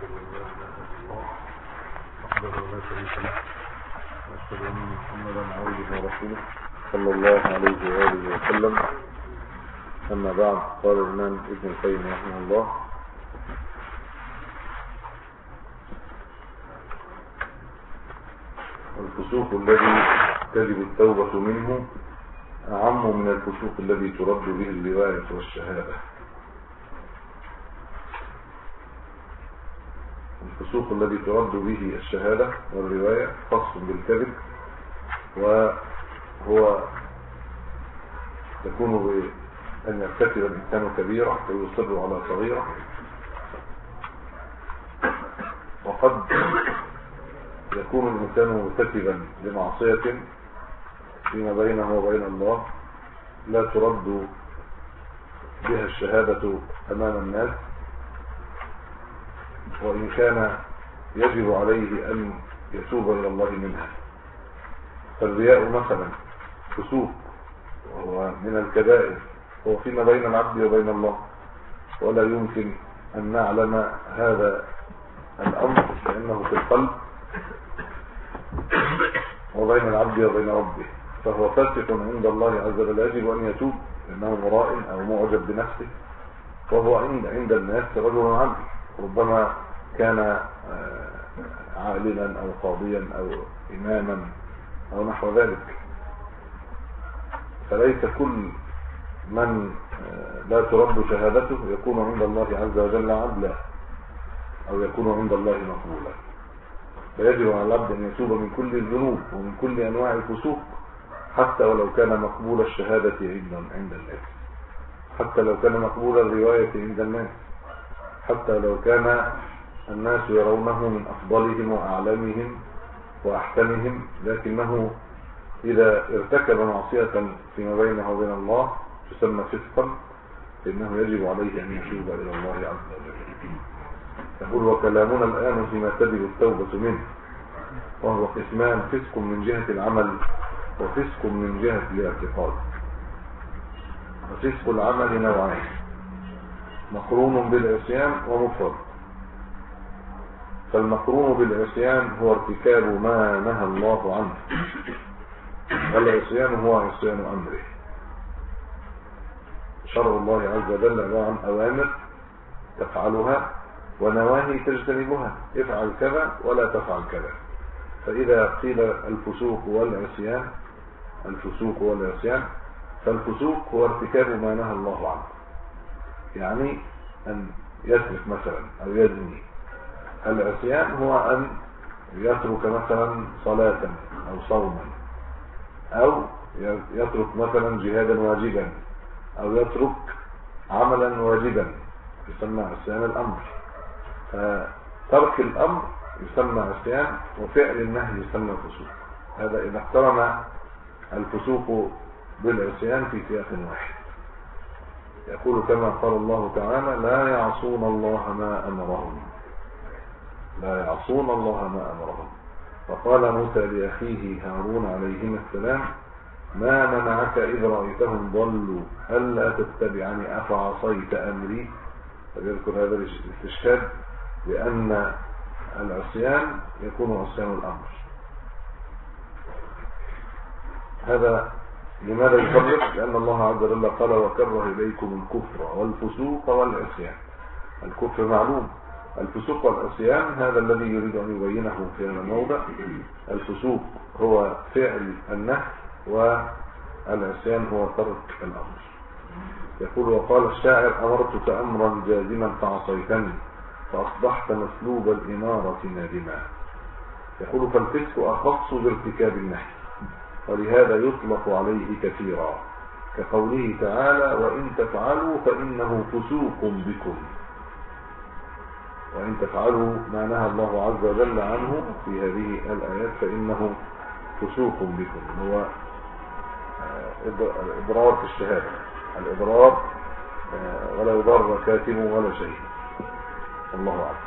وحده لا شريك له واشهد ان محمدا عبده ورسوله صلى الله عليه واله وسلم. اما بعد، قال الامام ابن القيم رحمه الله: الفسوق الذي تجب التوبة منه أعم من الفسوق الذي ترد به الرواية والشهادة. الفسوق الذي ترد به الشهادة والرواية خاص بالكذب، وهو يكون بأن يرتكب الإنسان كبيرة ويصر على صغيرة، وقد يكون الإنسان مرتكبا لمعصية فيما بينه وبين الله لا ترد بها الشهادة أمام الناس، وإن كان يجب عليه أن يتوب إلى الله منها. فالرياء مثلا فسوق، وهو من الكبائر، هو فيما بين العبد وبين الله، ولا يمكن أن نعلم هذا الأمر لأنه في القلب وبين العبد وبين ربه، فهو فاسق عند الله عز وجل، يجب أن يتوب لأنه مراء أو معجب بنفسه، وهو عند الناس رجل عدل، ربما كان عالما أو قاضيا أو إماما أو نحو ذلك. فليس كل من لا ترد شهادته يكون عند الله عز وجل عدلا أو يكون عند الله مقبولا. فيجب على العبد أن يتوب من كل الذنوب ومن كل أنواع الفسوق، حتى ولو كان مقبول الشهادة عند الناس، حتى لو كان مقبول الرواية عند الناس، حتى لو كان الناس يرونه من أفضلهم وأعلمهم وأحسنهم، لكنه إذا ارتكب معصية فيما بينه وبين الله تسمى فسقا، فإنه يجب عليه أن يتوب إلى الله عز وجل. يقول: وكلامنا الآن فيما تجب التوبة منه، وهو قسمان: فسق من جهة العمل وفسق من جهة الاعتقاد. وفسق العمل نوعين: مقرون بالعصيان ومفرد. فالمقرون بالعصيان هو ارتكاب ما نهى الله عنه، والعصيان هو عصيان أمره. شرع الله عز وجل عبارة عن أوامر تفعلها ونواهي تجتنبها، افعل كذا ولا تفعل كذا. فإذا قيل الفسوق والعصيان، الفسوق والعصيان، فالفسوق هو ارتكاب ما نهى الله عنه، يعني أن يسرق مثلا أو يزني. العصيان هو أن يترك مثلا صلاة أو صوما، أو يترك مثلا جهادا واجبا، أو يترك عملا واجبا، يسمى عصيان الأمر. فترك الأمر يسمى عصيان، وفعل النهي يسمى فسوق. هذا إذا اقترن الفسوق بالعصيان في سياق واحد. يقول كما قال الله تعالى: لا يعصون الله ما أمرهم، لا يعصون الله ما أمرهم. وقال موسى لأخيه هارون عليهما السلام: ما منعك إذ رأيتهم ضلوا ألا تتبعني أفعصيت أمري. فيذكر هذا الاستشهاد بأن العصيان يكون عصيان الأمر. هذا لماذا يفرق؟ لأن الله عز وجل قال: وكره إليكم الكفر والفسوق والعصيان. الكفر معلوم، الفسوق والعصيان هذا الذي يريد أن يبينه في هذا الموضع. الفسوق هو فعل النهي، والعصيان هو ترك الأمر. يقول: وقال الشاعر: أمرتك أمرا جازما فعصيتني فأصبحت مسلوب الإمارة نادما. يقول: فالفسق أخص بارتكاب النهي، ولهذا يطلق عليه كثيرا، كقوله تعالى: وإن تفعلوا فإنه فسوق بكم. وإن تفعلوا ما نهى الله عز وجل عنه في هذه الآيات فإنه فسوق بكم. هو الإضرار في الشهادة، الإضرار، ولا يضر كاتب ولا شيء. الله أعلم.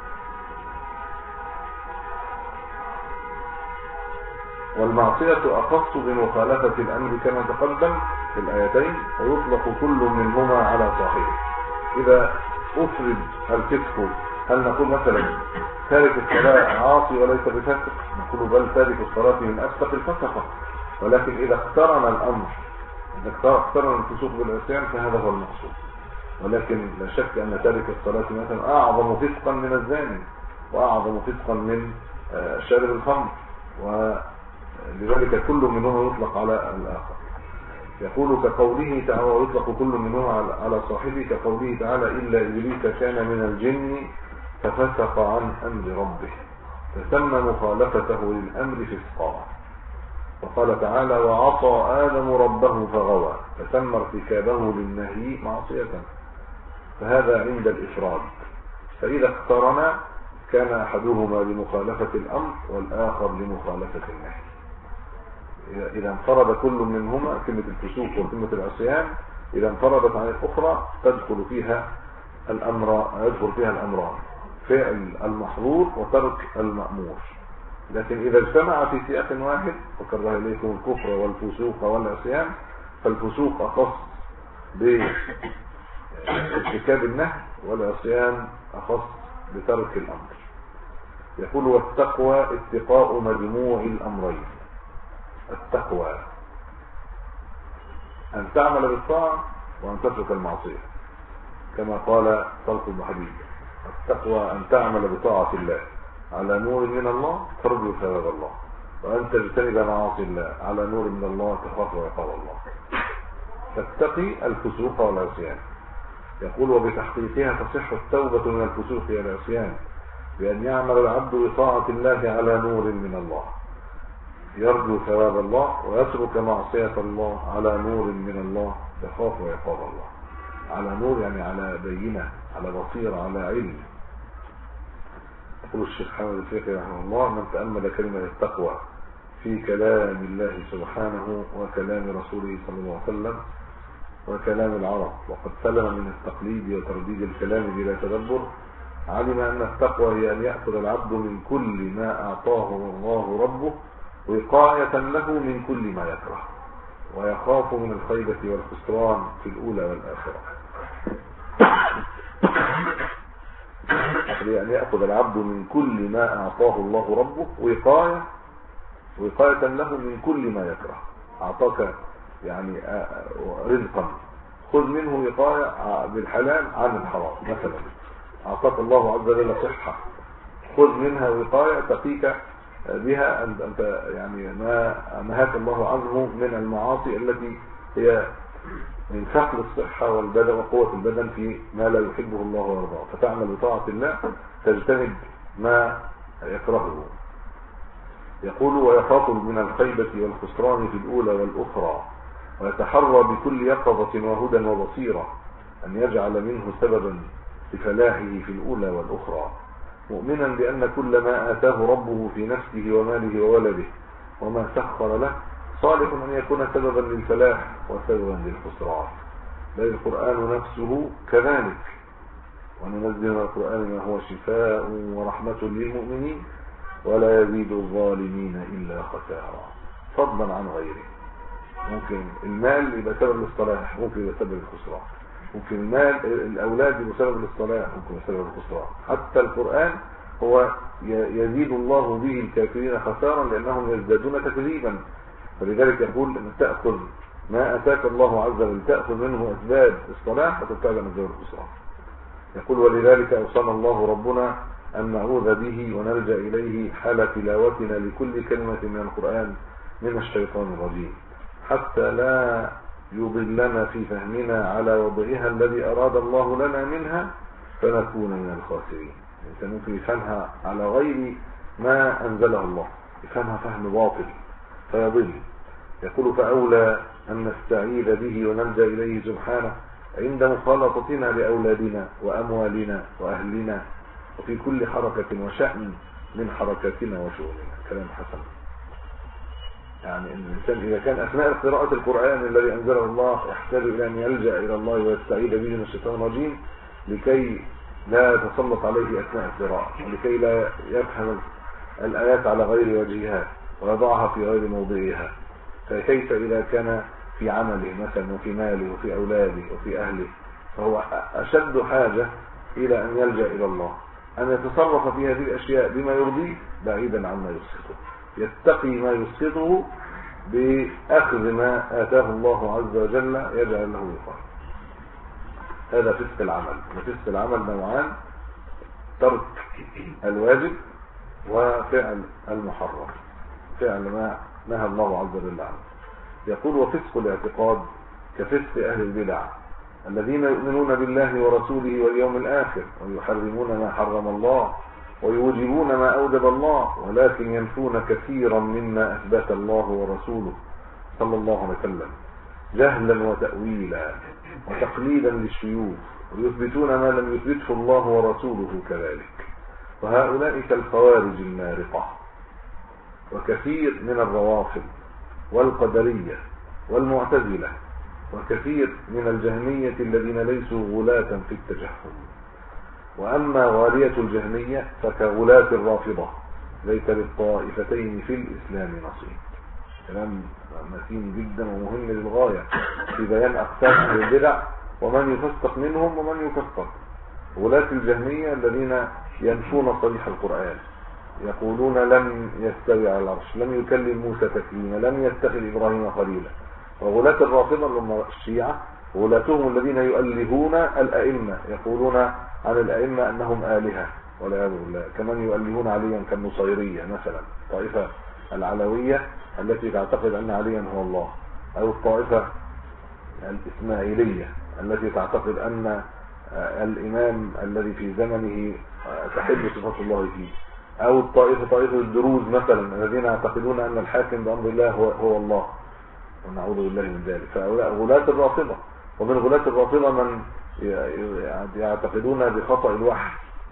والمعصية أخص بمخالفة الأمر كما تقدم في الآيتين، ويطلق كل منهما على صاحبه. إذا أفرد الفسق، هل نقول مثلا تارك الصلاة عاصي وليس بفاسق، نقول بل تارك الصلاة من أفسق الفسقة. ولكن إذا اقترن الأمر، إذا اقترن الفسوق بالعصيان فهذا هو المقصود. ولكن لا شك أن تارك الصلاة مثلا أعظم فسقا من الزاني، وأعظم فسقا من شارب الخمر، ولذلك كل منهما يطلق على الآخر. يقول كقوله تعالى، ويطلق كل منهما على صاحبه، كقوله تعالى إلا إبليس كان من الجن ففسق عن أمر ربه، فسمى مخالفته للأمر فسقا. وقال تعالى وعصى آدم ربه فغوى، فسمى ارتكابه للنهي معصية. فهذا عند الإفراد. فإذا اقترنا كان أحدهما لمخالفة الأمر والآخر لمخالفة النهي. إذا انفرد كل منهما، كلمة الفسوق وكلمة العصيان إذا انفردت عن الأخرى تدخل فيها الأمران، فعل المحظور وترك المأمور. لكن إذا اجتمع في سياق واحد، وكره إليكم الكفر والفسوق والعصيان، فالفسوق أخص بارتكاب النهي، والعصيان أخص بترك الأمر. يقول والتقوى اتقاء مجموع الأمرين. التقوى أن تعمل بالطاعة وأن تترك المعصية، كما قال طلق بن حبيب التقوى أن تعمل بطاعة الله على نور من الله ترجو ثواب الله، وأن تجتنب معاصي الله على نور من الله تخاف عقاب الله. تتقي الفسوق والعصيان. يقول وبتحقيقها تصح التوبة من الفسوق والعصيان بأن يعمل العبد بطاعة الله على نور من الله يرجو ثواب الله، ويترك معصية الله على نور من الله يخاف عقاب الله. على نور يعني على بينة، على بصيرة، على علم. يقول الشيخ حامد الفقي رحمه الله من تأمل كلمة التقوى في كلام الله سبحانه وكلام رسوله صلى الله عليه وسلم وكلام العرب، وقد سلم من التقليد وترديد الكلام بلا تدبر، علم أن التقوى هي أن يأخذ العبد من كل ما أعطاه الله ربه وقاية له من كل ما يكره، ويخاف من الخيبة والخسران في الأولى والآخرة. يعني يأخذ العبد من كل ما أعطاه الله ربه وقاية له من كل ما يكره. أعطاك يعني رزقا، خذ منه وقاية بالحلال عن الحرام. مثلا أعطاك الله عز وجل صحة، خذ منها وقاية تقيك بها أنت يعني ما نهاك الله عنه من المعاصي التي هي من فقد الصحة والبدن وقوة البدن في ما لا يحبه الله ويرضاه، فتعمل بطاعة الله تجتنب ما يكرهه. يقول ويخاف من الخيبة والخسران في الأولى والأخرى، ويتحرى بكل يقظة وهدى وبصيرة أن يجعل منه سببا لفلاحه في الأولى والأخرى، مؤمنا بأن كل ما آتاه ربه في نفسه وماله وولده وما سخر له صالح أن يكون سببا للفلاح وسببا للخسران. بل القرآن نفسه كذلك، وننزل من القرآن ما هو شفاء ورحمة للمؤمنين ولا يزيد الظالمين إلا خسارا، فضلا عن غيره. ممكن المال يبقى سبب للصلاح، ممكن يبقى سبب للخسران، ممكن المال الأولاد يبقى سبب للصلاح، ممكن يبقى سبب للخسران. حتى القرآن هو يزيد الله به الكافرين خسارا لأنهم يزدادون تكذيبا. فلذلك يقول أن تأخذ ما أتاك الله عز وجل تأخذ منه أسباب الصلاح وتبتعد عن أسباب الخسران. يقول ولذلك أوصانا الله ربنا أن نعوذ به ونلجأ إليه حال تلاوتنا لكل كلمة من القرآن من الشيطان الرجيم، حتى لا يضلنا في فهمنا على وضعها الذي أراد الله لنا منها فنكون من الخاسرين. الإنسان ممكن يفهمها على غير ما أنزله الله، يفهمها فهم باطل فيضل. يقول فأولى أن نستعيذ به ونلجأ إليه سبحانه عند مخالطتنا لأولادنا وأموالنا وأهلنا وفي كل حركة وشأن من حركاتنا وشؤوننا. كلام حسن. يعني إن الإنسان إذا كان أثناء قراءة القرآن الذي أنزله الله يحتاج إلى أن يلجأ إلى الله ويستعيذ به من الشيطان الرجيم لكي لا يتسلط عليه أثناء القراءة، ولكي لا يفهم الآيات على غير وجهها ويضعها في غير موضعها. فكيف إذا كان في عمله مثلا وفي ماله وفي أولاده وفي أهله، فهو أشد حاجة إلى أن يلجأ إلى الله أن يتصرف في هذه الأشياء بما يرضيه بعيدا عما يسخطه، يتقي ما يسخطه بأخذ ما آتاه الله عز وجل يجعل له وقاية. هذا فسق العمل. وفسق العمل نوعان: ترك الواجب وفعل المحرم، فعل ما نهى الله عز وجل عنه. يقول: وفسق الاعتقاد كفسق أهل البدع الذين يؤمنون بالله ورسوله واليوم الآخر ويحرمون ما حرم الله ويوجبون ما أوجب الله، ولكن ينفون كثيرا مما أثبت الله ورسوله صلى الله عليه وسلم جهلا وتأويلا وتقليدا للشيوخ، ويثبتون ما لم يثبته الله ورسوله كذلك. وهؤلاء كالخوارج المارقة، وكثير من الروافض والقدرية والمعتزلة، وكثير من الجهمية الذين ليسوا غلاة في التجهم. وأما غالية الجهمية فكغلاة الرافضة، ليس للطائفتين في الإسلام نصيب. كلام متين جدا ومهم للغاية في بيان أقسام البدع ومن يفسق منهم ومن يكفر. غلاة الجهمية الذين ينفون صريح القرآن، يقولون لم يستوي على العرش، لم يكلم موسى تكليما، لم يتخذ إبراهيم خليلا. وغلاة الرافضة هم الشيعة، غلاتهم الذين يؤلهون الأئمة، يقولون عن الأئمة أنهم آلهة والعياذ بالله، كمن يؤلهون عليا كالنصيرية مثلا، الطائفة العلوية التي تعتقد أن عليا هو الله، أو الطائفة الإسماعيلية التي تعتقد أن الإمام الذي في زمنه تحل صفات الله فيه، أو طائفة الدروز مثلا الذين يعتقدون أن الحاكم بأمر الله هو الله، ونعوذ بالله من ذلك. فهؤلاء غلاة الرافضة. ومن غلاة الرافضة من يعتقدون بخطأ الوحي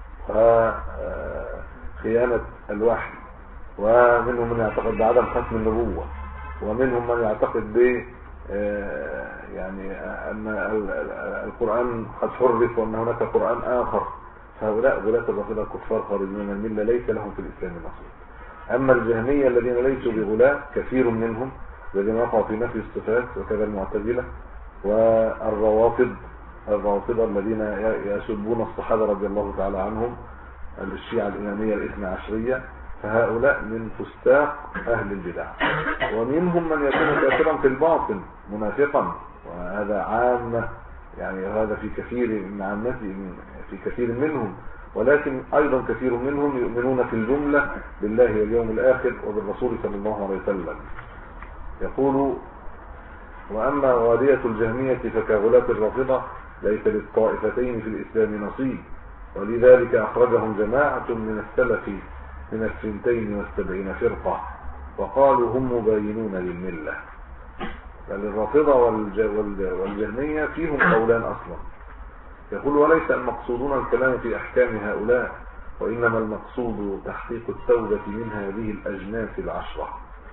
وخيانة الوحي، ومنهم من يعتقد بعدم ختم النبوة، ومنهم من يعتقد ب يعني أن القرآن قد حرف وأن هناك قرآن آخر. فهؤلاء غلاة الرافضة الكفار خارجين من الملة، ليس لهم في الإسلام نصيب. أما الجهمية الذين ليسوا بغلاة كثير منهم الذين وقعوا في نفي الصفات، وكذا المعتزلة والروافض الذين يسبون الصحابة رضي الله تعالى عنهم، الشيعة الإمامية الاثنى عشرية. فهؤلاء من فساق أهل البدع. ومنهم من يكون كافرا في الباطن منافقا، وهذا عام، يعني هذا في كثير من عامته، في كثير منهم. ولكن أيضا كثير منهم يؤمنون في الجملة بالله واليوم الآخر وبالرسول صلى الله عليه وسلم. يقول: وأما غالية الجهمية فكغلاة الرافضة، ليس للطائفتين في الإسلام نصيب، ولذلك أخرجهم جماعة من السلف من 72 فرقة، وقالوا هم مباينون للملة. فالرافضة والجهمية فيهم قولان أصلا. يقول: وليس المقصودون الكلام في أحكام هؤلاء، وإنما المقصود تحقيق التوبة من هذه الأجناس العشرة.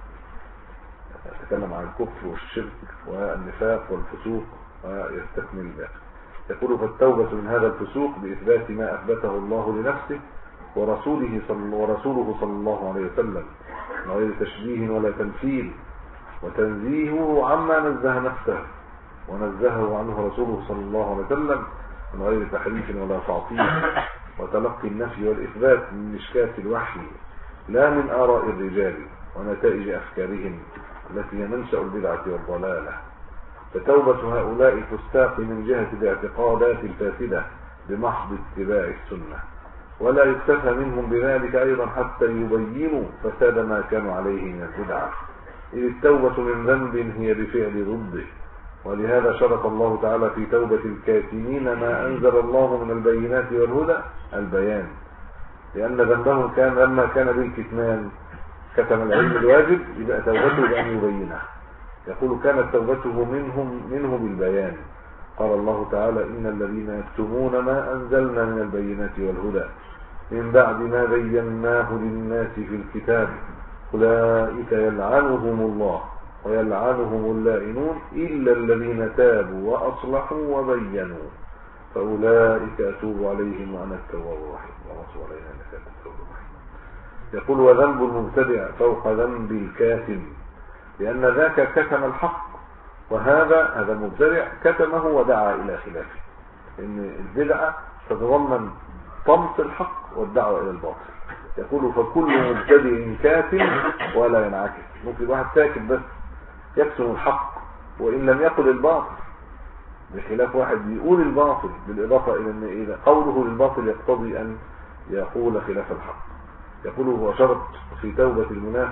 يتكلم عن الكفر والشرك والنفاق والفسوق ويستكمل الباقي. يقول: فالتوبة من هذا الفسوق بإثبات ما أثبته الله لنفسه ورسوله صلى الله عليه وسلم من غير تشبيه ولا تمثيل، وتنزيهه عما نزه نفسه ونزهه عنه رسوله صلى الله عليه وسلم من غير تحريف ولا تعطيل، وتلقي النفي والإثبات من مشكاة الوحي لا من آراء الرجال ونتائج أفكارهم التي هي منشأ البدعة والضلالة. فتوبة هؤلاء الفساق من جهة الاعتقادات الفاسدة بمحض اتباع السنة، ولا يكتفى منهم بذلك أيضا حتى يبينوا فساد ما كانوا عليه من البدعة، إذ التوبة من ذنب هي بفعل ضده. ولهذا شرط الله تعالى في توبة الكاتمين ما أنزل الله من البينات والهدى البيان، لأن ذنبهم كان لما كان بالكتمان كتم العلم الواجب، يبقى توبته بأن يبينه. يقول: كانت توبته منه بالبيان. قال الله تعالى: إن الذين يكتمون ما أنزلنا من البينات والهدى من بعد ما بيناه للناس في الكتاب أولئك يلعنهم الله ويلعنهم اللائنون إلا الذين تابوا وأصلحوا وبينوا فأولئك أتوب عليهم وأنا التواب الرحيم. اللهم صل على سيدنا محمد. يقول: وذنب المبتدع فوق ذنب الكاتم، لأن ذاك كتم الحق، وهذا المبتدع كتمه ودعا إلى خلافه. إن البدعة تتضمن طمس الحق والدعوة إلى الباطل. يقول فكل مبتدئ كاتم ولا ينعكس. ممكن واحد ساكت بس يكتم الحق وإن لم يقل الباطل، بخلاف واحد يقول الباطل بالإضافة إلى أن قوله للباطل يقتضي أن يقول خلاف الحق. يقول وشرط في توبة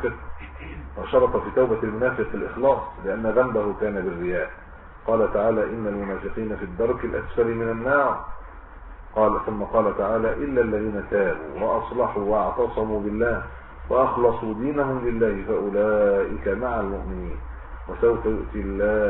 المنافق الإخلاص لأن ذنبه كان بالرياء. قال تعالى إن المنافقين في الدرك الأسفل من النار. ثم قال تعالى إلا الذين تابوا وأصلحوا واعتصموا بالله وأخلصوا دينهم لله فأولئك مع المؤمنين وسوف يؤتي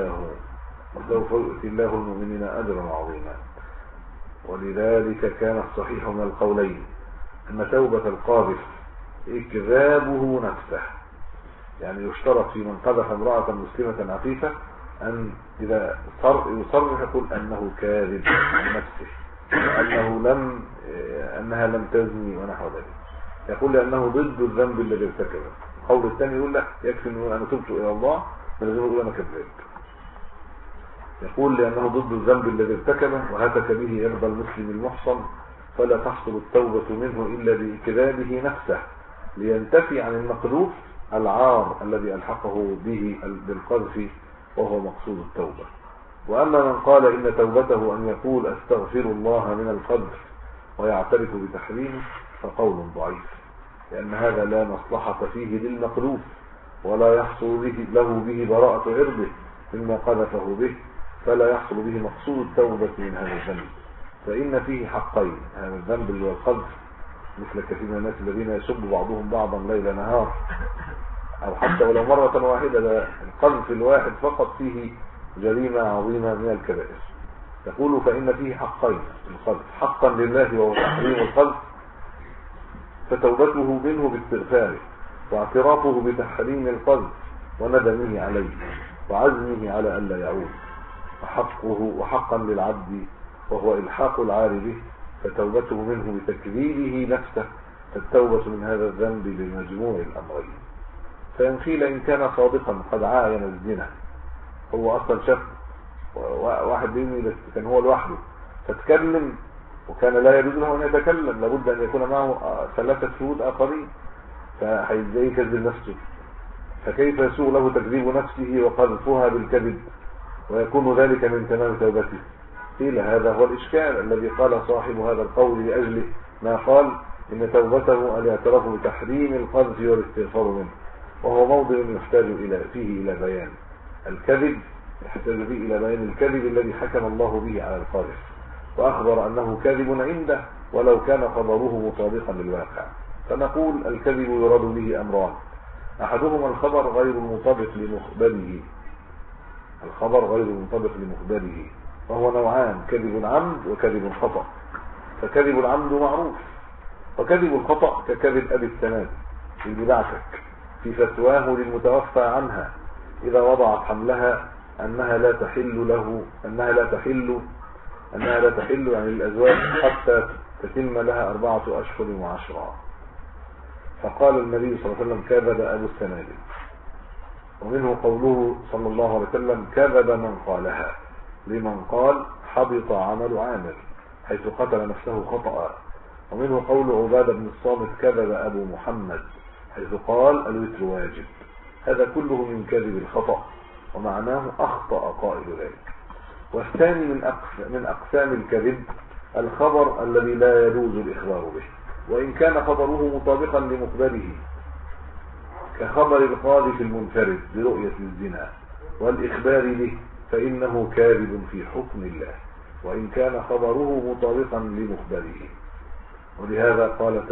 الله المؤمنين أجرا عظيما. ولذلك كان الصحيح من القولين أن توبة القاذف إكذابه نفسه. يعني يشترط في من قذف امرأة مسلمة عفيفة أن إذا يصرح يقول أنه كاذب عن نفسه، أنها لم تزني ونحو ذلك، يقول لأنه ضد الذنب الذي ارتكبه. القول الثاني يقول لك يكفي أنه أنا تبت إلى الله من غير يقول أنا كذاب. يقول لأنه ضد الذنب الذي ارتكبه وهتك به يرضى المسلم المحصن فلا تحصل التوبة منه إلا بإكذابه نفسه لينتفي عن المقذوف العار الذي ألحقه به بالقذف وهو مقصود التوبة. وأما من قال إن توبته أن يقول أستغفر الله من القذف ويعترف بتحريمه فقول ضعيف، لأن هذا لا مصلحة فيه للمقذوف ولا يحصل له به براءة عرضه مما قذفه به، فلا يحصل به مقصود التوبة من هذا الذنب. فإن فيه حقين، هذا الذنب اللي هو القذف مثل كثير من الناس الذين يسب بعضهم بعضا ليل نهار أو حتى ولو مرة واحدة، القذف الواحد فقط فيه جريمة عظيمة من الكبائر. يقول فإن فيه حقين، القذف حقا لله وهو تحريم القذف فتوبته منه باستغفاره واعترافه بتحريم القذف وندمه عليه وعزمه على ألا يعود، وحقا للعبد وهو إلحاق العار به فتوبته منه بتكذيبه نفسه، فالتوبة من هذا الذنب بمجموع الأمرين. فإن قيل إن كان صادقا قد عاين الزنا، هو أصلا شاف واحد بيني بس كان هو لوحده فتكلم وكان لا يجوز له أن يتكلم، لابد أن يكون معه 3 شهود آخرين، فهيزاي يكذب نفسه؟ فكيف يسوء له تكذيب نفسه وقذفها بالكذب ويكون ذلك من تمام توبته؟ قيل هذا هو الإشكال الذي قال صاحب هذا القول لأجله ما قال إن توبته الاعتراف بتحريم القذف والاستغفار منه، وهو موضع يحتاج فيه إلى بيان الكذب، يحتاج فيه إلى بيان الكذب الذي حكم الله به على القاذف وأخبر أنه كاذب عنده ولو كان خبره مطابقا للواقع. فنقول الكذب يراد به أمران، أحدهما الخبر غير المطابق لمخبره، وهو نوعان، كذب عمد وكذب خطأ. فكذب العمد معروف، وكذب الخطأ ككذب أبي السناد اللي بعتك في فتواه للمتوفى عنها إذا وضعت حملها أنها لا تحل يعني الأزواج حتى تتم لها 4 أشهر و10. فقال النبي صلى الله عليه وسلم كذب أبو السناد. ومنه قوله صلى الله عليه وسلم كذب من قالها، لمن قال حبط عمل عامر حيث قتل نفسه خطأ. ومنه قول عبادة بن الصامت كذب أبو محمد حيث قال الوتر واجب. هذا كله من كذب الخطأ ومعناه أخطأ قائل ذلك. والثاني من أقسام الكذب الخبر الذي لا يجوز الإخبار به وإن كان خبره مطابقا لمخبره، كخبر القاذف المنفرد برؤية الزنا والإخبار به، فإنه كاذب في حكم الله وإن كان خبره مطابقا لمخبره. ولهذا قال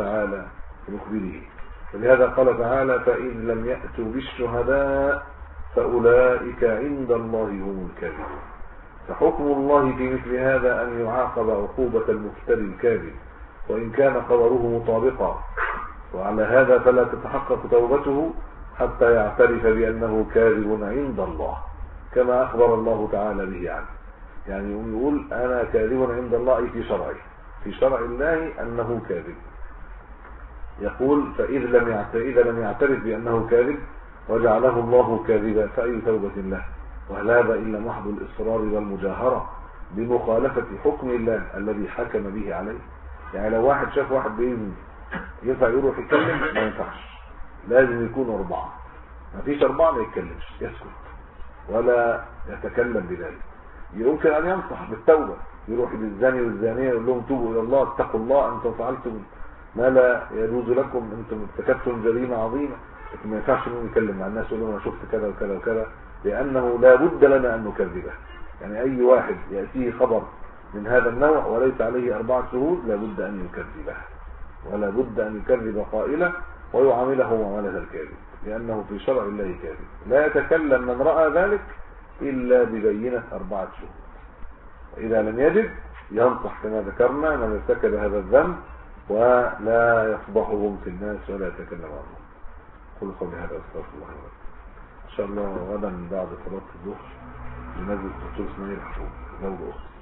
تعالى فإن لم يأتوا بالشهداء فأولئك عند الله هم الكاذبون. فحكم الله في مثل هذا أن يعاقب عقوبة المفتري الكاذب وإن كان خبره مطابقا، وعلى هذا فلا تتحقق توبته حتى يعترف بأنه كاذب عند الله كما أخبر الله تعالى به عنه. يعني يقول أنا كاذب عند الله في شرع الله أنه كاذب. يقول إذا لم يعترف بأنه كاذب وجعله الله كاذبا فأي توبة له؟ وهل هذا إلا محض الإصرار والمجاهرة بمخالفة حكم الله الذي حكم به عليه؟ يعني لو واحد شاف واحد بيزني ينفع يروح يتكلم؟ ما ينفعش، لازم يكونوا 4. ما فيش 4 ما يتكلمش، يسكت ولا يتكلم بذلك. يمكن ان ينصح بالتوبة، يروح للزاني والزانية يقول لهم توبوا الى الله، اتقوا الله، انتم فعلتم ما لا يجوز لكم، انتم ارتكبتم جريمة عظيمة. لكن ما ينفعش انه يتكلم مع الناس يقول لهم انا شفت كذا وكذا وكذا، لانه لا بد لنا ان نكذبه. يعني اي واحد يأتيه خبر من هذا النوع وليس عليه 4 شهود لا بد ان يكذبه، ولا بد ان يكذب قائله ويعامله معاملة الكاذب، لانه في شرع الله كاذب. لا يتكلم من رأى ذلك الا ببينة 4 شهود. واذا لم يجد ينصح كما ذكرنا من ارتكب هذا الذنب، ولا يفضحهم في الناس ولا يتكلم عنهم. قل قولي هذا استغفر الله لي ولكم. ان شاء الله غدا بعد صلاة الظهر ينزل الدكتور اسماعيل حفوظ زوج اختي.